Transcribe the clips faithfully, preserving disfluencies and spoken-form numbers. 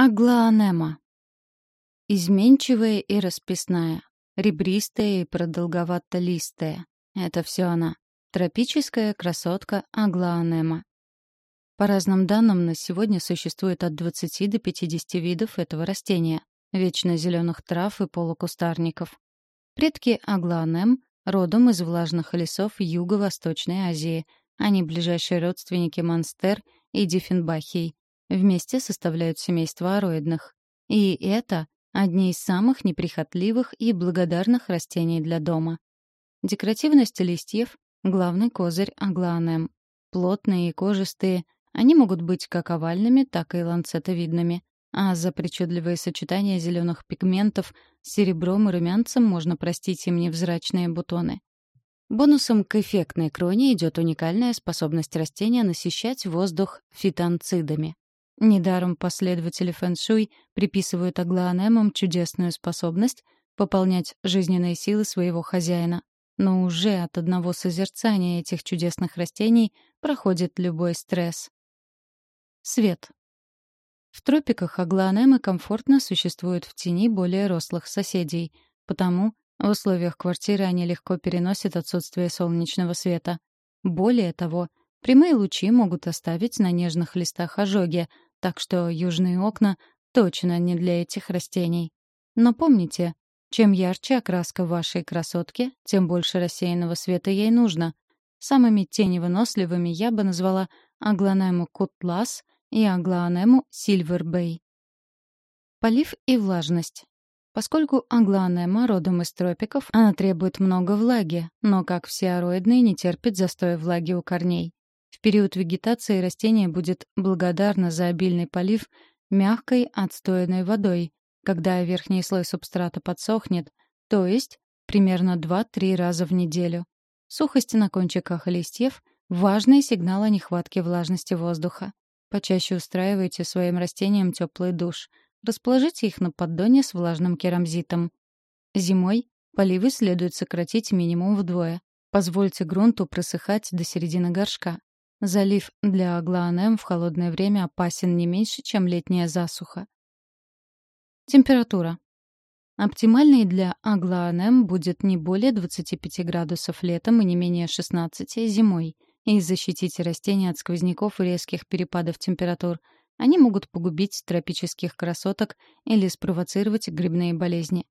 Аглоанема. Изменчивая и расписная, ребристая и продолговато-листая. Это все она. Тропическая красотка Аглоанема. По разным данным, на сегодня существует от двадцати до пятидесяти видов этого растения, вечно зеленых трав и полукустарников. Предки Аглоанем родом из влажных лесов Юго-Восточной Азии. Они ближайшие родственники монстер и диффенбахий. Вместе составляют семейство ароидных. И это одни из самых неприхотливых и благодарных растений для дома. Декоративность листьев — главный козырь Аглоанем. Плотные и кожистые, они могут быть как овальными, так и ланцетовидными. А за причудливые сочетания зеленых пигментов с серебром и румянцем можно простить им невзрачные бутоны. Бонусом к эффектной кроне идет уникальная способность растения насыщать воздух фитонцидами. Недаром последователи фэн-шуй приписывают аглоанемам чудесную способность пополнять жизненные силы своего хозяина. Но уже от одного созерцания этих чудесных растений проходит любой стресс. Свет. В тропиках аглоанемы комфортно существуют в тени более рослых соседей, потому в условиях квартиры они легко переносят отсутствие солнечного света. Более того, прямые лучи могут оставить на нежных листах ожоги, так что южные окна точно не для этих растений. Но помните, чем ярче окраска вашей красотки, тем больше рассеянного света ей нужно. Самыми теневыносливыми я бы назвала аглоанему кутлас и аглоанему сильвербей. Полив и влажность. Поскольку аглоанема родом из тропиков, она требует много влаги, но, как все ароидные, не терпит застоя влаги у корней. В период вегетации растение будет благодарно за обильный полив мягкой отстойной водой, когда верхний слой субстрата подсохнет, то есть примерно два-три раза в неделю. Сухость на кончиках листьев — важный сигнал о нехватке влажности воздуха. Почаще устраивайте своим растениям теплый душ. Расположите их на поддоне с влажным керамзитом. Зимой поливы следует сократить минимум вдвое. Позвольте грунту просыхать до середины горшка. Залив для аглоанем в холодное время опасен не меньше, чем летняя засуха. Температура. Оптимальной для аглоанем будет не более двадцати пяти градусов летом и не менее шестнадцати зимой. И защитите растения от сквозняков и резких перепадов температур. Они могут погубить тропических красоток или спровоцировать грибные болезни.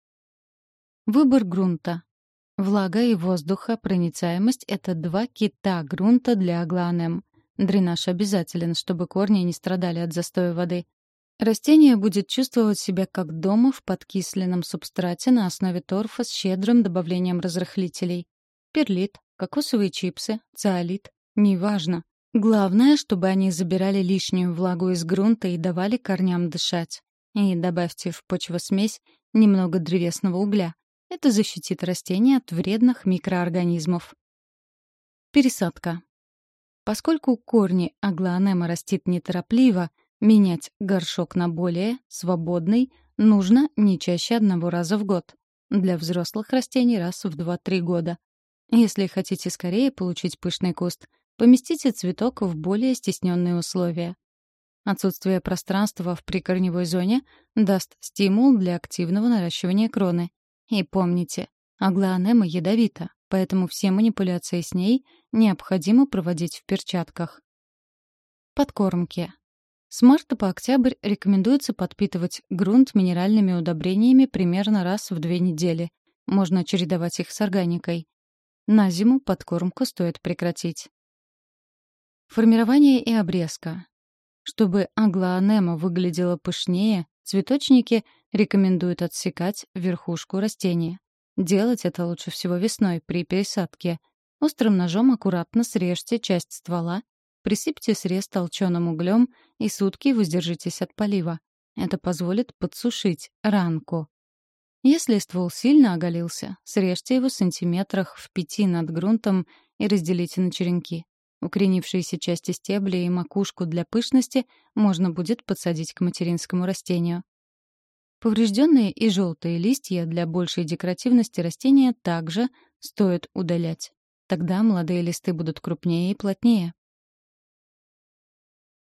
Выбор грунта. Влага и воздухопроницаемость — это два кита грунта для аглоанем. Дренаж обязателен, чтобы корни не страдали от застоя воды. Растение будет чувствовать себя как дома в подкисленном субстрате на основе торфа с щедрым добавлением разрыхлителей. Перлит, кокосовые чипсы, циолит — неважно. Главное, чтобы они забирали лишнюю влагу из грунта и давали корням дышать. И добавьте в почвосмесь немного древесного угля. Это защитит растения от вредных микроорганизмов. Пересадка. Поскольку корни аглоанема растит неторопливо, менять горшок на более свободный нужно не чаще одного раза в год. Для взрослых растений раз в два-три года. Если хотите скорее получить пышный куст, поместите цветок в более стесненные условия. Отсутствие пространства в прикорневой зоне даст стимул для активного наращивания кроны. И помните, аглоанема ядовита, поэтому все манипуляции с ней необходимо проводить в перчатках. Подкормки. С марта по октябрь рекомендуется подпитывать грунт минеральными удобрениями примерно раз в две недели. Можно чередовать их с органикой. На зиму подкормку стоит прекратить. Формирование и обрезка. Чтобы аглоанема выглядела пышнее, цветочники рекомендуют отсекать верхушку растения. Делать это лучше всего весной при пересадке. Острым ножом аккуратно срежьте часть ствола, присыпьте срез толченым углем и сутки воздержитесь от полива. Это позволит подсушить ранку. Если ствол сильно оголился, срежьте его сантиметрах в пяти над грунтом и разделите на черенки. Укоренившиеся части стебля и макушку для пышности можно будет подсадить к материнскому растению. Поврежденные и желтые листья для большей декоративности растения также стоит удалять. Тогда молодые листы будут крупнее и плотнее.